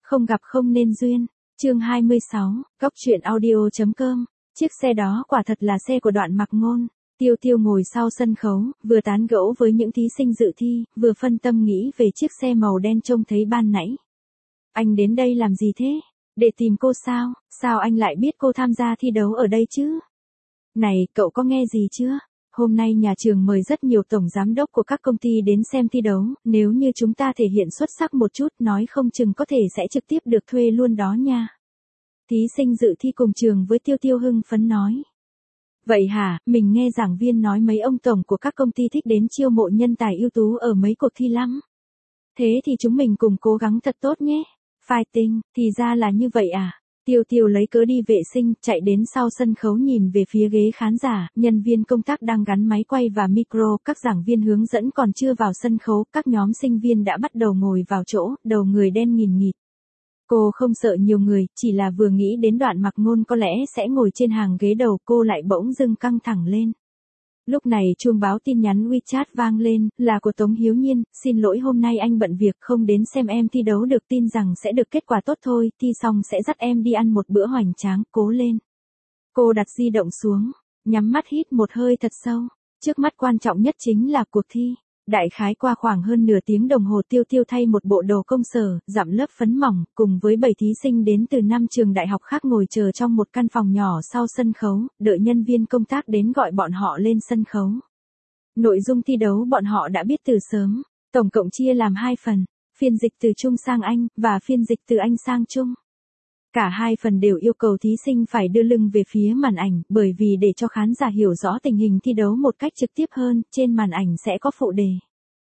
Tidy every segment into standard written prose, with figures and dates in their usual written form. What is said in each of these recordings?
Không gặp không nên duyên. Chương 26, Góc truyện audio.com. Chiếc xe đó quả thật là xe của Đoạn Mặc Ngôn. Tiêu Tiêu ngồi sau sân khấu, vừa tán gẫu với những thí sinh dự thi, vừa phân tâm nghĩ về chiếc xe màu đen trông thấy ban nãy. Anh đến đây làm gì thế? Để tìm cô sao? Sao anh lại biết cô tham gia thi đấu ở đây chứ? Này, cậu có nghe gì chưa? Hôm nay nhà trường mời rất nhiều tổng giám đốc của các công ty đến xem thi đấu, nếu như chúng ta thể hiện xuất sắc một chút nói không chừng có thể sẽ trực tiếp được thuê luôn đó nha. Thí sinh dự thi cùng trường với Tiêu Tiêu hưng phấn nói. Vậy hả, mình nghe giảng viên nói mấy ông tổng của các công ty thích đến chiêu mộ nhân tài ưu tú ở mấy cuộc thi lắm. Thế thì chúng mình cùng cố gắng thật tốt nhé. Fighting, thì ra là như vậy à? Tiêu Tiêu lấy cớ đi vệ sinh, chạy đến sau sân khấu nhìn về phía ghế khán giả, nhân viên công tác đang gắn máy quay và micro, các giảng viên hướng dẫn còn chưa vào sân khấu, các nhóm sinh viên đã bắt đầu ngồi vào chỗ, đầu người đen nghìn nghịt. Cô không sợ nhiều người, chỉ là vừa nghĩ đến Đoạn Mặc Ngôn có lẽ sẽ ngồi trên hàng ghế đầu, cô lại bỗng dưng căng thẳng lên. Lúc này chuông báo tin nhắn WeChat vang lên, là của Tống Hiếu Nhiên, xin lỗi hôm nay anh bận việc không đến xem em thi đấu được, tin rằng sẽ được kết quả tốt thôi, thi xong sẽ dắt em đi ăn một bữa hoành tráng, cố lên. Cô đặt di động xuống, nhắm mắt hít một hơi thật sâu, trước mắt quan trọng nhất chính là cuộc thi. Đại khái qua khoảng hơn nửa tiếng đồng hồ Tiêu Tiêu thay một bộ đồ công sở, dặm lớp phấn mỏng, cùng với 7 thí sinh đến từ 5 trường đại học khác ngồi chờ trong một căn phòng nhỏ sau sân khấu, đợi nhân viên công tác đến gọi bọn họ lên sân khấu. Nội dung thi đấu bọn họ đã biết từ sớm, tổng cộng chia làm 2 phần, phiên dịch từ Trung sang Anh, và phiên dịch từ Anh sang Trung. Cả hai phần đều yêu cầu thí sinh phải đưa lưng về phía màn ảnh, bởi vì để cho khán giả hiểu rõ tình hình thi đấu một cách trực tiếp hơn, trên màn ảnh sẽ có phụ đề.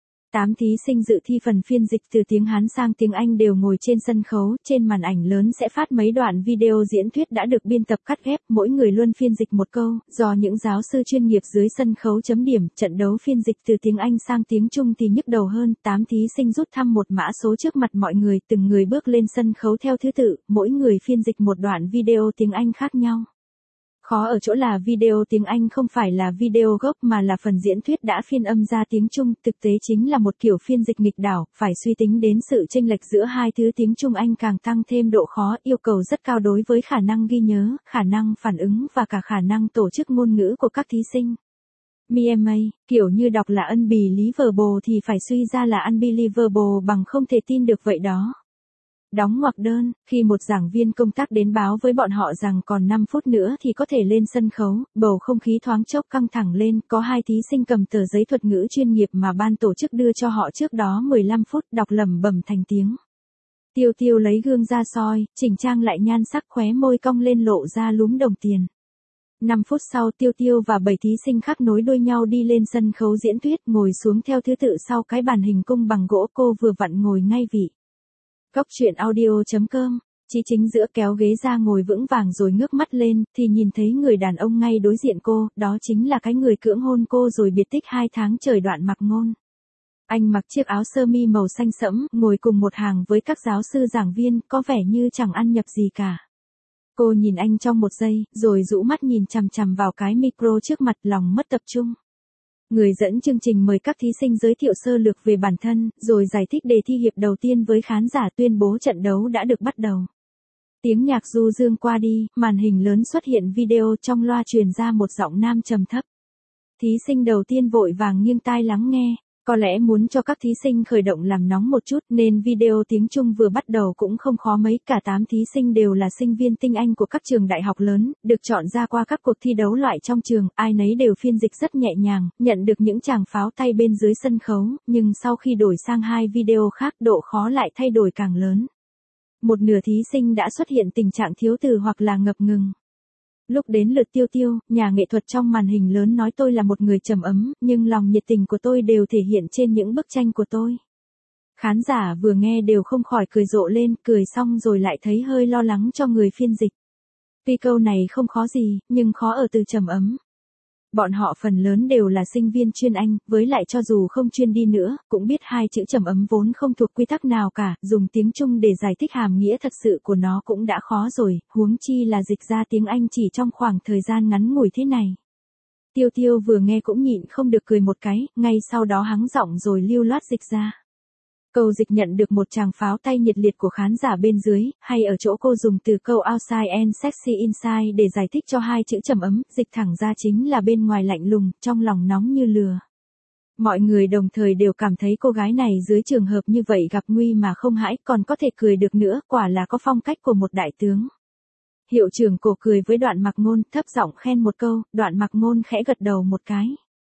8 thí sinh dự thi phần phiên dịch từ tiếng Hán sang tiếng Anh đều ngồi trên sân khấu, trên màn ảnh lớn sẽ phát mấy đoạn video diễn thuyết đã được biên tập cắt ghép, mỗi người luôn phiên dịch một câu, do những giáo sư chuyên nghiệp dưới sân khấu chấm điểm. Trận đấu phiên dịch từ tiếng Anh sang tiếng Trung thì nhức đầu hơn, 8 thí sinh rút thăm một mã số trước mặt mọi người, từng người bước lên sân khấu theo thứ tự, mỗi người phiên dịch một đoạn video tiếng Anh khác nhau. Khó ở chỗ là video tiếng Anh không phải là video gốc mà là phần diễn thuyết đã phiên âm ra tiếng Trung, thực tế chính là một kiểu phiên dịch nghịch đảo, phải suy tính đến sự chênh lệch giữa hai thứ tiếng Trung Anh càng tăng thêm độ khó, yêu cầu rất cao đối với khả năng ghi nhớ, khả năng phản ứng và cả khả năng tổ chức ngôn ngữ của các thí sinh. MMA, kiểu như đọc là unbelievable thì phải suy ra là unbelievable bằng không thể tin được vậy đó. Đóng ngoặc đơn, khi một giảng viên công tác đến báo với bọn họ rằng còn 5 phút nữa thì có thể lên sân khấu, bầu không khí thoáng chốc căng thẳng lên, có 2 thí sinh cầm tờ giấy thuật ngữ chuyên nghiệp mà ban tổ chức đưa cho họ trước đó 15 phút, đọc lẩm bẩm thành tiếng. Tiêu Tiêu lấy gương ra soi, chỉnh trang lại nhan sắc, khóe môi cong lên lộ ra lúm đồng tiền. 5 phút sau Tiêu Tiêu và 7 thí sinh khác nối đuôi nhau đi lên sân khấu diễn thuyết, ngồi xuống theo thứ tự sau cái bàn hình cung bằng gỗ, cô vừa vặn ngồi ngay vị. Góc truyện audio.com, Chí chính giữa kéo ghế ra ngồi vững vàng rồi ngước mắt lên, thì nhìn thấy người đàn ông ngay đối diện cô, đó chính là cái người cưỡng hôn cô rồi biệt tích 2 tháng trời, Đoạn Mặc Ngôn. Anh mặc chiếc áo sơ mi màu xanh sẫm, ngồi cùng một hàng với các giáo sư giảng viên, có vẻ như chẳng ăn nhập gì cả. Cô nhìn anh trong một giây, rồi rũ mắt nhìn chằm chằm vào cái micro trước mặt, lòng mất tập trung. Người dẫn chương trình mời các thí sinh giới thiệu sơ lược về bản thân, rồi giải thích đề thi hiệp đầu tiên với khán giả, tuyên bố trận đấu đã được bắt đầu. Tiếng nhạc du dương qua đi, màn hình lớn xuất hiện video, trong loa truyền ra một giọng nam trầm thấp. Thí sinh đầu tiên vội vàng nghiêng tai lắng nghe. Có lẽ muốn cho các thí sinh khởi động làm nóng một chút nên video tiếng Trung vừa bắt đầu cũng không khó mấy, cả 8 thí sinh đều là sinh viên tinh anh của các trường đại học lớn, được chọn ra qua các cuộc thi đấu loại trong trường, ai nấy đều phiên dịch rất nhẹ nhàng, nhận được những tràng pháo tay bên dưới sân khấu, nhưng sau khi đổi sang 2 video khác độ khó lại thay đổi càng lớn. Một nửa thí sinh đã xuất hiện tình trạng thiếu từ hoặc là ngập ngừng. Lúc đến lượt Tiêu Tiêu, nhà nghệ thuật trong màn hình lớn nói tôi là một người trầm ấm, nhưng lòng nhiệt tình của tôi đều thể hiện trên những bức tranh của tôi. Khán giả vừa nghe đều không khỏi cười rộ lên, cười xong rồi lại thấy hơi lo lắng cho người phiên dịch. Tuy câu này không khó gì, nhưng khó ở từ trầm ấm. Bọn họ phần lớn đều là sinh viên chuyên Anh, với lại cho dù không chuyên đi nữa, cũng biết 2 chữ trầm ấm vốn không thuộc quy tắc nào cả, dùng tiếng Trung để giải thích hàm nghĩa thật sự của nó cũng đã khó rồi, huống chi là dịch ra tiếng Anh chỉ trong khoảng thời gian ngắn ngủi thế này. Tiêu Tiêu vừa nghe cũng nhịn không được cười một cái, ngay sau đó hắng giọng rồi lưu loát dịch ra. Câu dịch nhận được một tràng pháo tay nhiệt liệt của khán giả bên dưới, hay ở chỗ cô dùng từ câu outside and sexy inside để giải thích cho hai chữ trầm ấm, dịch thẳng ra chính là bên ngoài lạnh lùng, trong lòng nóng như lửa. Mọi người đồng thời đều cảm thấy cô gái này dưới trường hợp như vậy gặp nguy mà không hãi, còn có thể cười được nữa, quả là có phong cách của một đại tướng. Hiệu trưởng Cổ cười với Đoạn Mặc Ngôn, thấp giọng khen một câu, Đoạn Mặc Ngôn khẽ gật đầu một cái.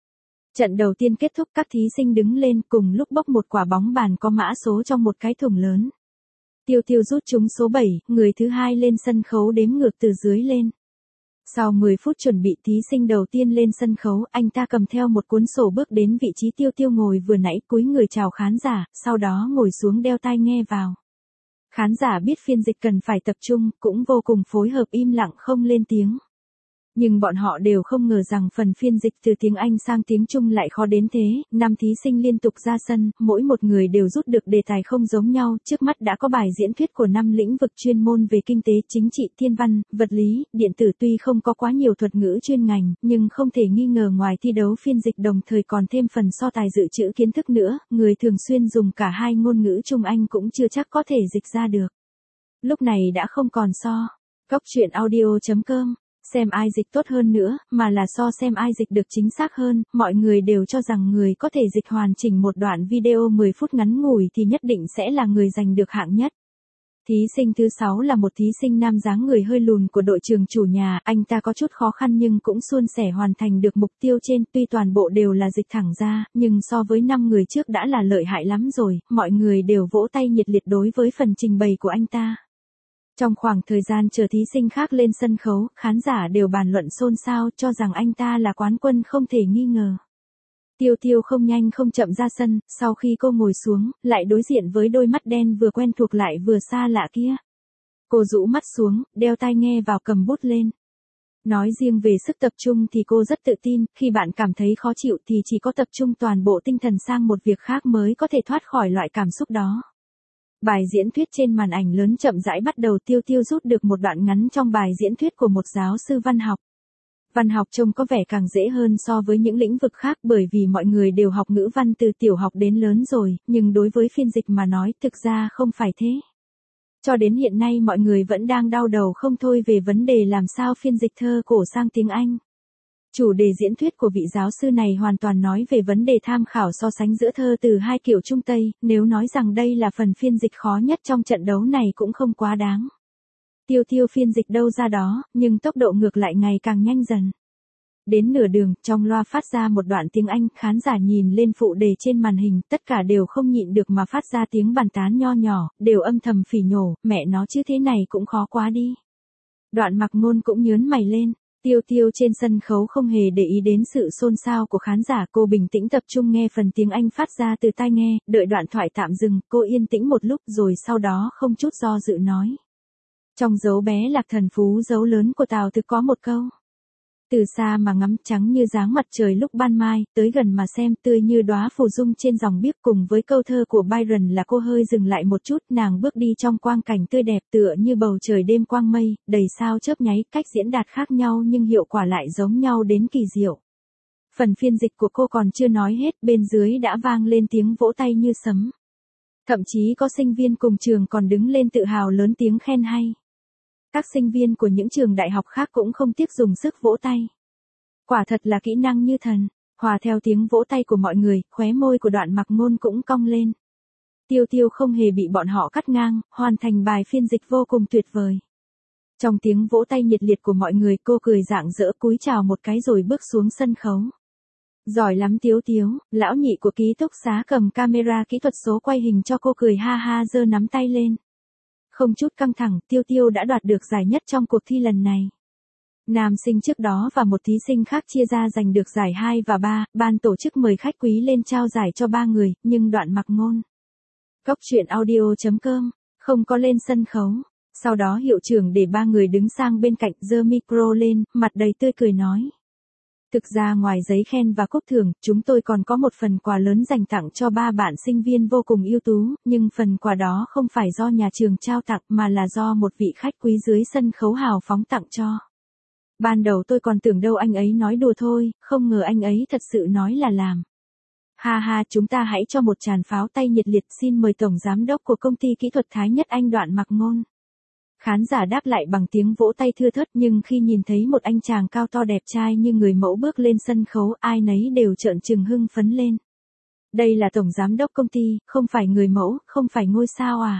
Trận đầu tiên kết thúc, các thí sinh đứng lên cùng lúc bốc một quả bóng bàn có mã số trong một cái thùng lớn. Tiêu Tiêu rút trúng số 7, người thứ hai lên sân khấu đếm ngược từ dưới lên. Sau 10 phút chuẩn bị, thí sinh đầu tiên lên sân khấu, anh ta cầm theo một cuốn sổ bước đến vị trí Tiêu Tiêu ngồi vừa nãy, cúi người chào khán giả, sau đó ngồi xuống đeo tai nghe vào. Khán giả biết phiên dịch cần phải tập trung, cũng vô cùng phối hợp im lặng không lên tiếng. Nhưng bọn họ đều không ngờ rằng phần phiên dịch từ tiếng Anh sang tiếng Trung lại khó đến thế, 5 thí sinh liên tục ra sân, mỗi một người đều rút được đề tài không giống nhau, trước mắt đã có bài diễn thuyết của 5 lĩnh vực chuyên môn về kinh tế, chính trị, thiên văn, vật lý, điện tử, tuy không có quá nhiều thuật ngữ chuyên ngành, nhưng không thể nghi ngờ ngoài thi đấu phiên dịch đồng thời còn thêm phần so tài dự trữ kiến thức nữa, người thường xuyên dùng cả hai ngôn ngữ Trung Anh cũng chưa chắc có thể dịch ra được. Lúc này đã không còn so. Góc truyện audio.com xem ai dịch tốt hơn nữa, mà là so xem ai dịch được chính xác hơn, mọi người đều cho rằng người có thể dịch hoàn chỉnh một đoạn video 10 phút ngắn ngủi thì nhất định sẽ là người giành được hạng nhất. Thí sinh thứ 6 là một thí sinh nam dáng người hơi lùn của đội trường chủ nhà, anh ta có chút khó khăn nhưng cũng suôn sẻ hoàn thành được mục tiêu trên, tuy toàn bộ đều là dịch thẳng ra, nhưng so với 5 người trước đã là lợi hại lắm rồi, mọi người đều vỗ tay nhiệt liệt đối với phần trình bày của anh ta. Trong khoảng thời gian chờ thí sinh khác lên sân khấu, khán giả đều bàn luận xôn xao cho rằng anh ta là quán quân không thể nghi ngờ. Tiêu Tiêu không nhanh không chậm ra sân, sau khi cô ngồi xuống, lại đối diện với đôi mắt đen vừa quen thuộc lại vừa xa lạ kia. Cô rũ mắt xuống, đeo tai nghe vào cầm bút lên. Nói riêng về sức tập trung thì cô rất tự tin, khi bạn cảm thấy khó chịu thì chỉ có tập trung toàn bộ tinh thần sang một việc khác mới có thể thoát khỏi loại cảm xúc đó. Bài diễn thuyết trên màn ảnh lớn chậm rãi bắt đầu, Tiêu Tiêu rút được một đoạn ngắn trong bài diễn thuyết của một giáo sư văn học. Văn học trông có vẻ càng dễ hơn so với những lĩnh vực khác bởi vì mọi người đều học ngữ văn từ tiểu học đến lớn rồi, nhưng đối với phiên dịch mà nói thực ra không phải thế. Cho đến hiện nay mọi người vẫn đang đau đầu không thôi về vấn đề làm sao phiên dịch thơ cổ sang tiếng Anh. Chủ đề diễn thuyết của vị giáo sư này hoàn toàn nói về vấn đề tham khảo so sánh giữa thơ từ hai kiểu Trung Tây, nếu nói rằng đây là phần phiên dịch khó nhất trong trận đấu này cũng không quá đáng. Tiêu Tiêu phiên dịch đâu ra đó, nhưng tốc độ ngược lại ngày càng nhanh dần. Đến nửa đường, trong loa phát ra một đoạn tiếng Anh, khán giả nhìn lên phụ đề trên màn hình, tất cả đều không nhịn được mà phát ra tiếng bàn tán nho nhỏ, đều âm thầm phỉ nhổ, mẹ nó chứ thế này cũng khó quá đi. Đoạn Mặc Ngôn cũng nhớn mày lên. Tiêu Tiêu trên sân khấu không hề để ý đến sự xôn xao của khán giả, cô bình tĩnh tập trung nghe phần tiếng Anh phát ra từ tai nghe, đợi đoạn thoại tạm dừng, cô yên tĩnh một lúc rồi sau đó không chút do dự nói. Trong dấu bé Lạc Thần Phú dấu lớn của Tào Thực có một câu. Từ xa mà ngắm trắng như dáng mặt trời lúc ban mai, tới gần mà xem tươi như đóa phù dung trên dòng biếc, cùng với câu thơ của Byron là cô hơi dừng lại một chút, nàng bước đi trong quang cảnh tươi đẹp tựa như bầu trời đêm quang mây, đầy sao chớp nháy, cách diễn đạt khác nhau nhưng hiệu quả lại giống nhau đến kỳ diệu. Phần phiên dịch của cô còn chưa nói hết, bên dưới đã vang lên tiếng vỗ tay như sấm. Thậm chí có sinh viên cùng trường còn đứng lên tự hào lớn tiếng khen hay. Các sinh viên của những trường đại học khác cũng không tiếc dùng sức vỗ tay. Quả thật là kỹ năng như thần. Hòa theo tiếng vỗ tay của mọi người, khóe môi của Đoạn Mặc Ngôn cũng cong lên. Tiêu Tiêu không hề bị bọn họ cắt ngang, hoàn thành bài phiên dịch vô cùng tuyệt vời. Trong tiếng vỗ tay nhiệt liệt của mọi người, cô cười rạng rỡ cúi chào một cái rồi bước xuống sân khấu. Giỏi lắm Tiếu Tiếu, lão nhị của ký túc xá cầm camera kỹ thuật số quay hình cho cô cười ha ha giơ nắm tay lên. Không chút căng thẳng, Tiêu Tiêu đã đoạt được giải nhất trong cuộc thi lần này. Nam sinh trước đó và một thí sinh khác chia ra giành được giải 2 và 3, ban tổ chức mời khách quý lên trao giải cho 3 người, nhưng Đoạn Mặc Ngôn. Góc truyện audio.com, không có lên sân khấu. Sau đó hiệu trưởng để 3 người đứng sang bên cạnh, giơ micro lên, mặt đầy tươi cười nói. Thực ra ngoài giấy khen và cúp thưởng, chúng tôi còn có một phần quà lớn dành tặng cho 3 bạn sinh viên vô cùng ưu tú, nhưng phần quà đó không phải do nhà trường trao tặng mà là do một vị khách quý dưới sân khấu hào phóng tặng cho. Ban đầu tôi còn tưởng đâu anh ấy nói đùa thôi, không ngờ anh ấy thật sự nói là làm. Ha ha, chúng ta hãy cho một tràng pháo tay nhiệt liệt, xin mời tổng giám đốc của công ty kỹ thuật Thái Nhất Anh Đoạn Mặc Ngôn. Khán giả đáp lại bằng tiếng vỗ tay thưa thớt, nhưng khi nhìn thấy một anh chàng cao to đẹp trai như người mẫu bước lên sân khấu, ai nấy đều trợn trừng hưng phấn lên. Đây là tổng giám đốc công ty, không phải người mẫu, không phải ngôi sao à?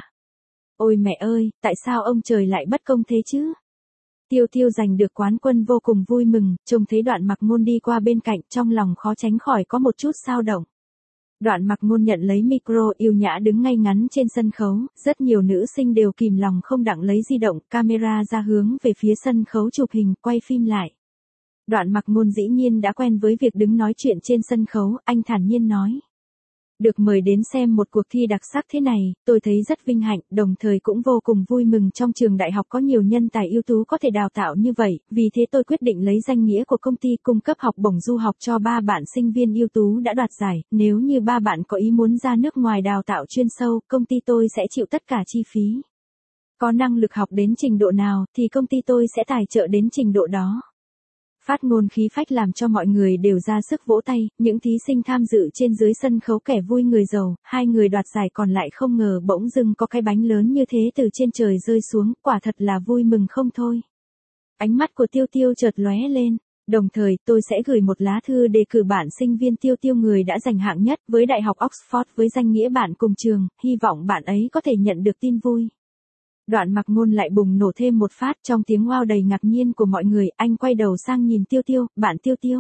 Ôi mẹ ơi, tại sao ông trời lại bất công thế chứ? Tiêu Tiêu giành được quán quân vô cùng vui mừng, trông thấy Đoạn Mặc Ngôn đi qua bên cạnh, trong lòng khó tránh khỏi có một chút xao động. Đoạn Mặc Ngôn nhận lấy micro, yêu nhã đứng ngay ngắn trên sân khấu, rất nhiều nữ sinh đều kìm lòng không đặng lấy di động, camera ra hướng về phía sân khấu chụp hình, quay phim lại. Đoạn Mặc Ngôn dĩ nhiên đã quen với việc đứng nói chuyện trên sân khấu, anh thản nhiên nói. Được mời đến xem một cuộc thi đặc sắc thế này, tôi thấy rất vinh hạnh, đồng thời cũng vô cùng vui mừng trong trường đại học có nhiều nhân tài ưu tú có thể đào tạo như vậy, vì thế tôi quyết định lấy danh nghĩa của công ty cung cấp học bổng du học cho 3 bạn sinh viên ưu tú đã đoạt giải, nếu như 3 bạn có ý muốn ra nước ngoài đào tạo chuyên sâu, công ty tôi sẽ chịu tất cả chi phí. Có năng lực học đến trình độ nào thì công ty tôi sẽ tài trợ đến trình độ đó. Phát ngôn khí phách làm cho mọi người đều ra sức vỗ tay, những thí sinh tham dự trên dưới sân khấu kẻ vui người giàu, 2 người đoạt giải còn lại không ngờ bỗng dưng có cái bánh lớn như thế từ trên trời rơi xuống, quả thật là vui mừng không thôi. Ánh mắt của Tiêu Tiêu chợt lóe lên, đồng thời tôi sẽ gửi một lá thư đề cử bạn sinh viên Tiêu Tiêu người đã giành hạng nhất với Đại học Oxford với danh nghĩa bạn cùng trường, hy vọng bạn ấy có thể nhận được tin vui. Đoạn Mặc Ngôn lại bùng nổ thêm một phát trong tiếng wow đầy ngạc nhiên của mọi người, anh quay đầu sang nhìn Tiêu Tiêu, bạn Tiêu Tiêu.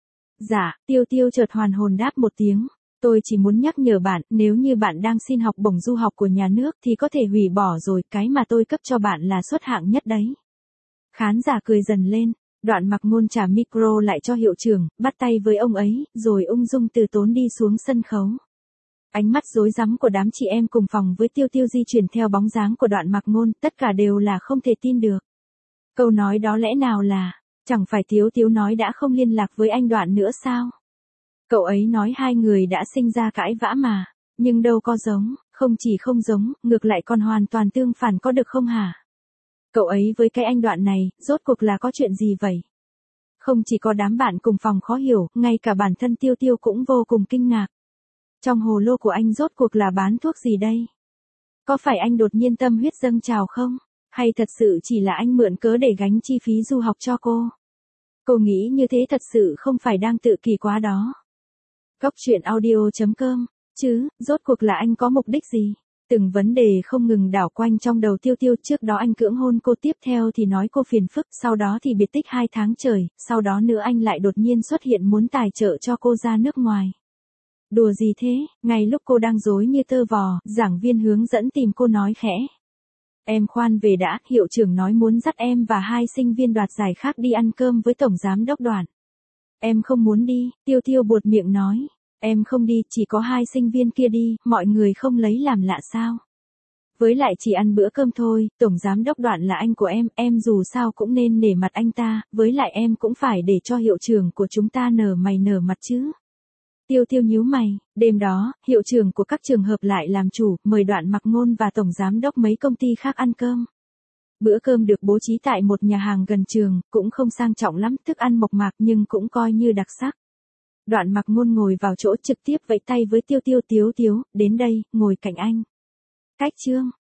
Dạ, Tiêu Tiêu chợt hoàn hồn đáp một tiếng, tôi chỉ muốn nhắc nhở bạn, nếu như bạn đang xin học bổng du học của nhà nước thì có thể hủy bỏ rồi, cái mà tôi cấp cho bạn là suất hạng nhất đấy. Khán giả cười dần lên, Đoạn Mặc Ngôn trả micro lại cho hiệu trưởng, bắt tay với ông ấy, rồi ung dung từ tốn đi xuống sân khấu. Ánh mắt rối rắm của đám chị em cùng phòng với Tiêu Tiêu di chuyển theo bóng dáng của Đoạn Mặc Ngôn, tất cả đều là không thể tin được. Câu nói đó lẽ nào là, chẳng phải Tiếu Tiếu nói đã không liên lạc với anh Đoạn nữa sao? Cậu ấy nói 2 người đã sinh ra cãi vã mà, nhưng đâu có giống, không chỉ không giống, ngược lại còn hoàn toàn tương phản có được không hả? Cậu ấy với cái anh Đoạn này, rốt cuộc là có chuyện gì vậy? Không chỉ có đám bạn cùng phòng khó hiểu, ngay cả bản thân Tiêu Tiêu cũng vô cùng kinh ngạc. Trong hồ lô của anh rốt cuộc là bán thuốc gì đây? Có phải anh đột nhiên tâm huyết dâng trào không? Hay thật sự chỉ là anh mượn cớ để gánh chi phí du học cho cô? Cô nghĩ như thế thật sự không phải đang tự kỳ quá đó. Góc truyện audio.com, chứ, rốt cuộc là anh có mục đích gì? Từng vấn đề không ngừng đảo quanh trong đầu Tiêu Tiêu, trước đó anh cưỡng hôn cô, tiếp theo thì nói cô phiền phức, sau đó thì biệt tích 2 tháng trời, sau đó nữa anh lại đột nhiên xuất hiện muốn tài trợ cho cô ra nước ngoài. Đùa gì thế, ngay lúc cô đang rối như tơ vò, giảng viên hướng dẫn tìm cô nói khẽ. Em khoan về đã, hiệu trưởng nói muốn dắt em và 2 sinh viên đoạt giải khác đi ăn cơm với tổng giám đốc Đoạn. Em không muốn đi, Tiêu Tiêu buột miệng nói. Em không đi, chỉ có 2 sinh viên kia đi, mọi người không lấy làm lạ sao? Với lại chỉ ăn bữa cơm thôi, tổng giám đốc Đoạn là anh của em dù sao cũng nên nể mặt anh ta, với lại em cũng phải để cho hiệu trưởng của chúng ta nở mày nở mặt chứ. Tiêu Tiêu nhíu mày, đêm đó, hiệu trưởng của các trường hợp lại làm chủ, mời Đoạn Mặc Ngôn và tổng giám đốc mấy công ty khác ăn cơm. Bữa cơm được bố trí tại một nhà hàng gần trường, cũng không sang trọng lắm, thức ăn mộc mạc nhưng cũng coi như đặc sắc. Đoạn Mặc Ngôn ngồi vào chỗ trực tiếp vẫy tay với Tiêu Tiêu, Tiếu Tiếu, đến đây, ngồi cạnh anh. Cách chương.